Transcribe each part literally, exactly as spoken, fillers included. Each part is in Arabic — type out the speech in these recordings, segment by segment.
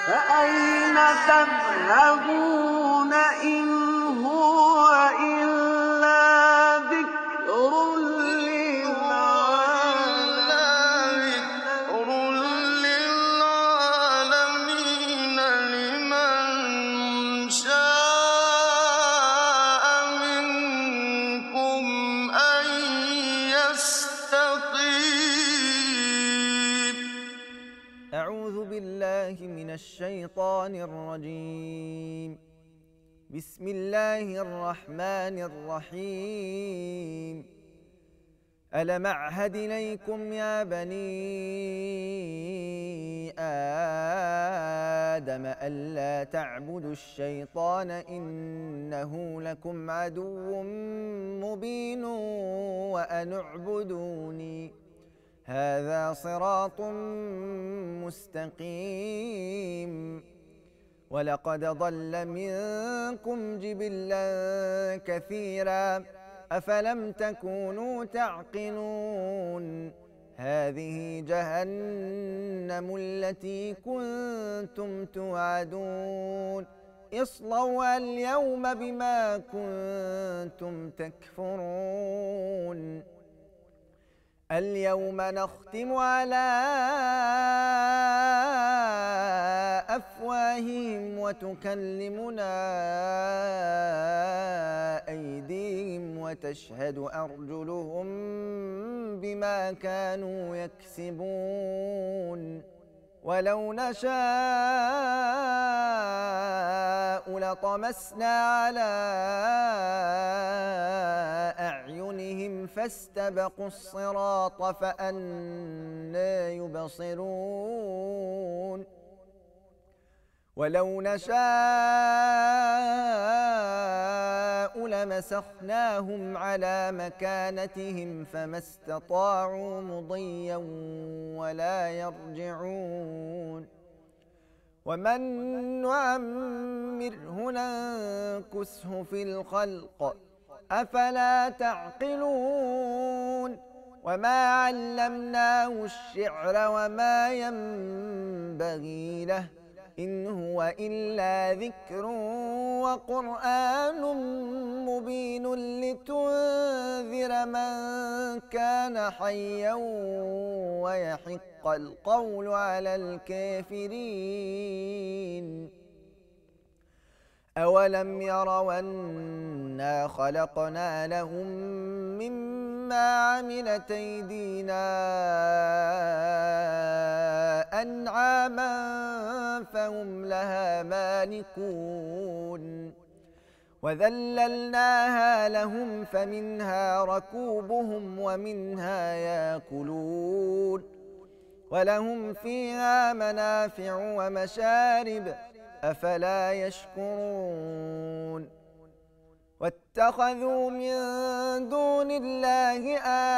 فأين تذهبون إن هو إلا ذكر للعالمين لمن شاء منكم أن يستقيم. أعوذ بالله من الشيطان الرجيم. بسم الله الرحمن الرحيم. ألم أعهد إليكم يا بني آدم ألا تعبدوا الشيطان إنه لكم عدو مبين وأن اعبدوني هذا صراط مستقيم. ولقد ضل منكم جبلا كثيرا أفلم تكونوا تعقلون. هذه جهنم التي كنتم توعدون اصلوها اليوم بما كنتم تكفرون. اليوم نختم على أفواههم وتكلمنا أيديهم وتشهد أرجلهم بما كانوا يكسبون. ولو نشاء لطمسنا على أعينهم فاستبقوا الصراط فأنى يبصرون. ولو نشاء لمسخناهم على مكانتهم فما استطاعوا مضيا ولا يرجعون. ومن نعمره ننكسه في الخلق أفلا تعقلون. وما علمناه الشعر وما ينبغي له إن هو إلا ذكر وقرآن مبين لتنذر من كان حيا ويحق القول على الكافرين. أولم يروا أنا خلقنا لهم مما عملت أيدينا أنعاما فهم لها مالكون. وذللناها لهم فمنها ركوبهم ومنها يأكلون ولهم فيها منافع ومشارب أفلا يشكرون. واتخذوا من دون الله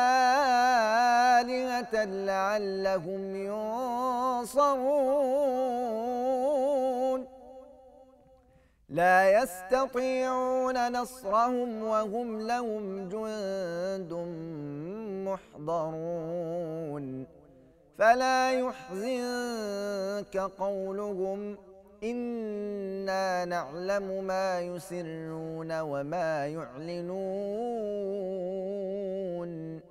آلهة لعلهم ينصرون. لا يستطيعون نصرهم وهم لهم جند محضرون. فلا يحزنك قولهم إنا نعلم ما يسرون وما يعلنون.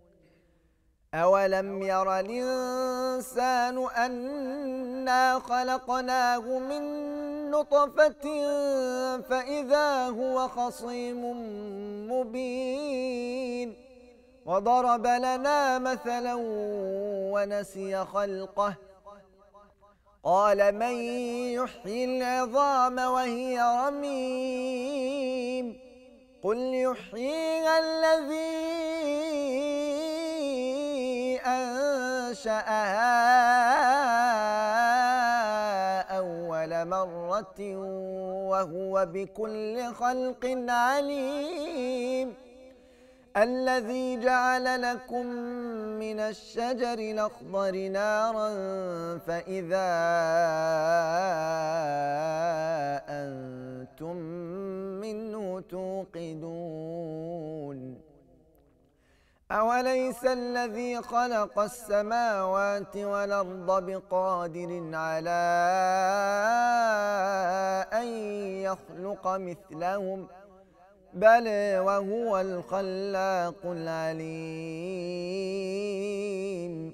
أولم ير الإنسان أنا خلقناه من نطفة فإذا هو خصيم مبين. وضرب لنا مثلا ونسي خلقه قال من يحيي العظام وهي رميم قل يحييها الذي أنشأها أول مرة وهو بكل خلق عليم. الذي جعل لكم من الشجر الأخضر نارا فإذا أنتم منه توقدون. أوليس الذي خلق السماوات والأرض بقادر على أن يخلق مثلهم بل وهو الخلاق العليم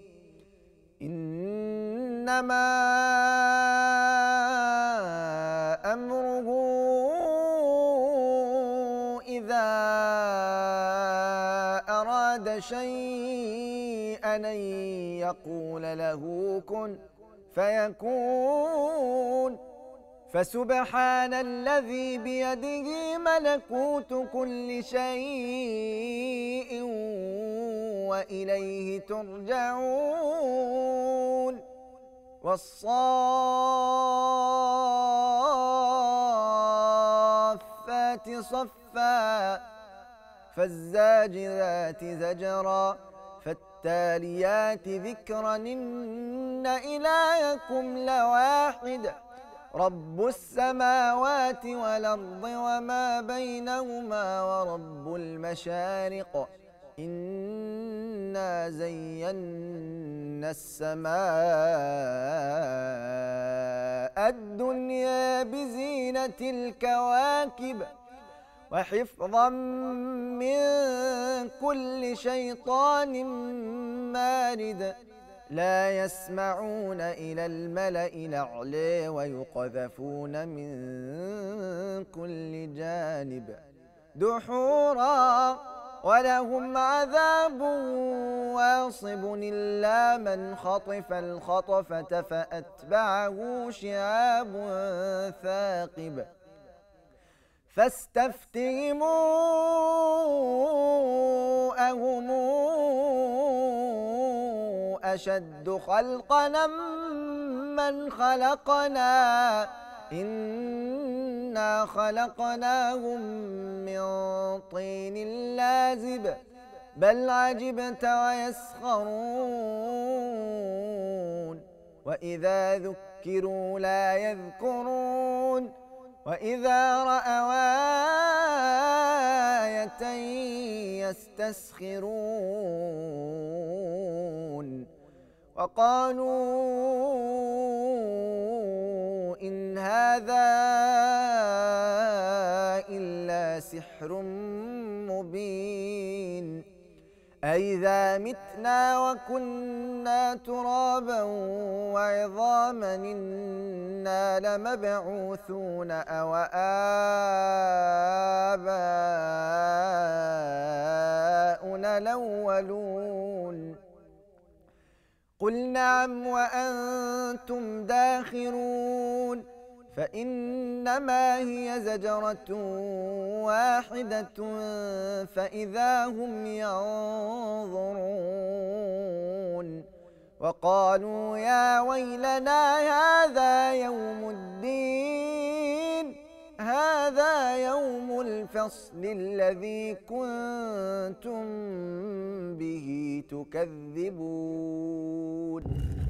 إنما أمره إذا أراد شيئا أن يقول له كن فيكون فسبحان الذي بيده ملكوت كل شيء وإليه ترجعون والصافات صفا فالزاجرات زجرا فالتاليات ذكرا إن إلهكم لواحد رب السماوات والأرض وما بينهما ورب المشارق إنا زينا السماء الدنيا بزينة الكواكب وحفظا من كل شيطان مارد لا يسمعون إلى الملأ الأعلى ويقذفون من كل جانب دحورا ولهم عذاب واصب إلا من خطف الخطفة فأتبعه شهاب ثاقب فاستفتهموا أهم أشد خلقنا من خلقنا إنا خلقناهم من طين لازب بل عجبت ويسخرون وإذا ذكروا لا يذكرون وإذا رأوا آية يستسخرون وقالوا إن هذا إلا سحر مبين أإذا متنا وكنا ترابا وعظاما إنا لمبعوثون أو آباؤنا الأولون قل نعم وأنتم داخرون فإنما هي زجرة واحدة فإذا هم ينظرون وقالوا يا ويلنا هذا يوم الدين هذا يوم الفصل الذي كنتم به تكذبون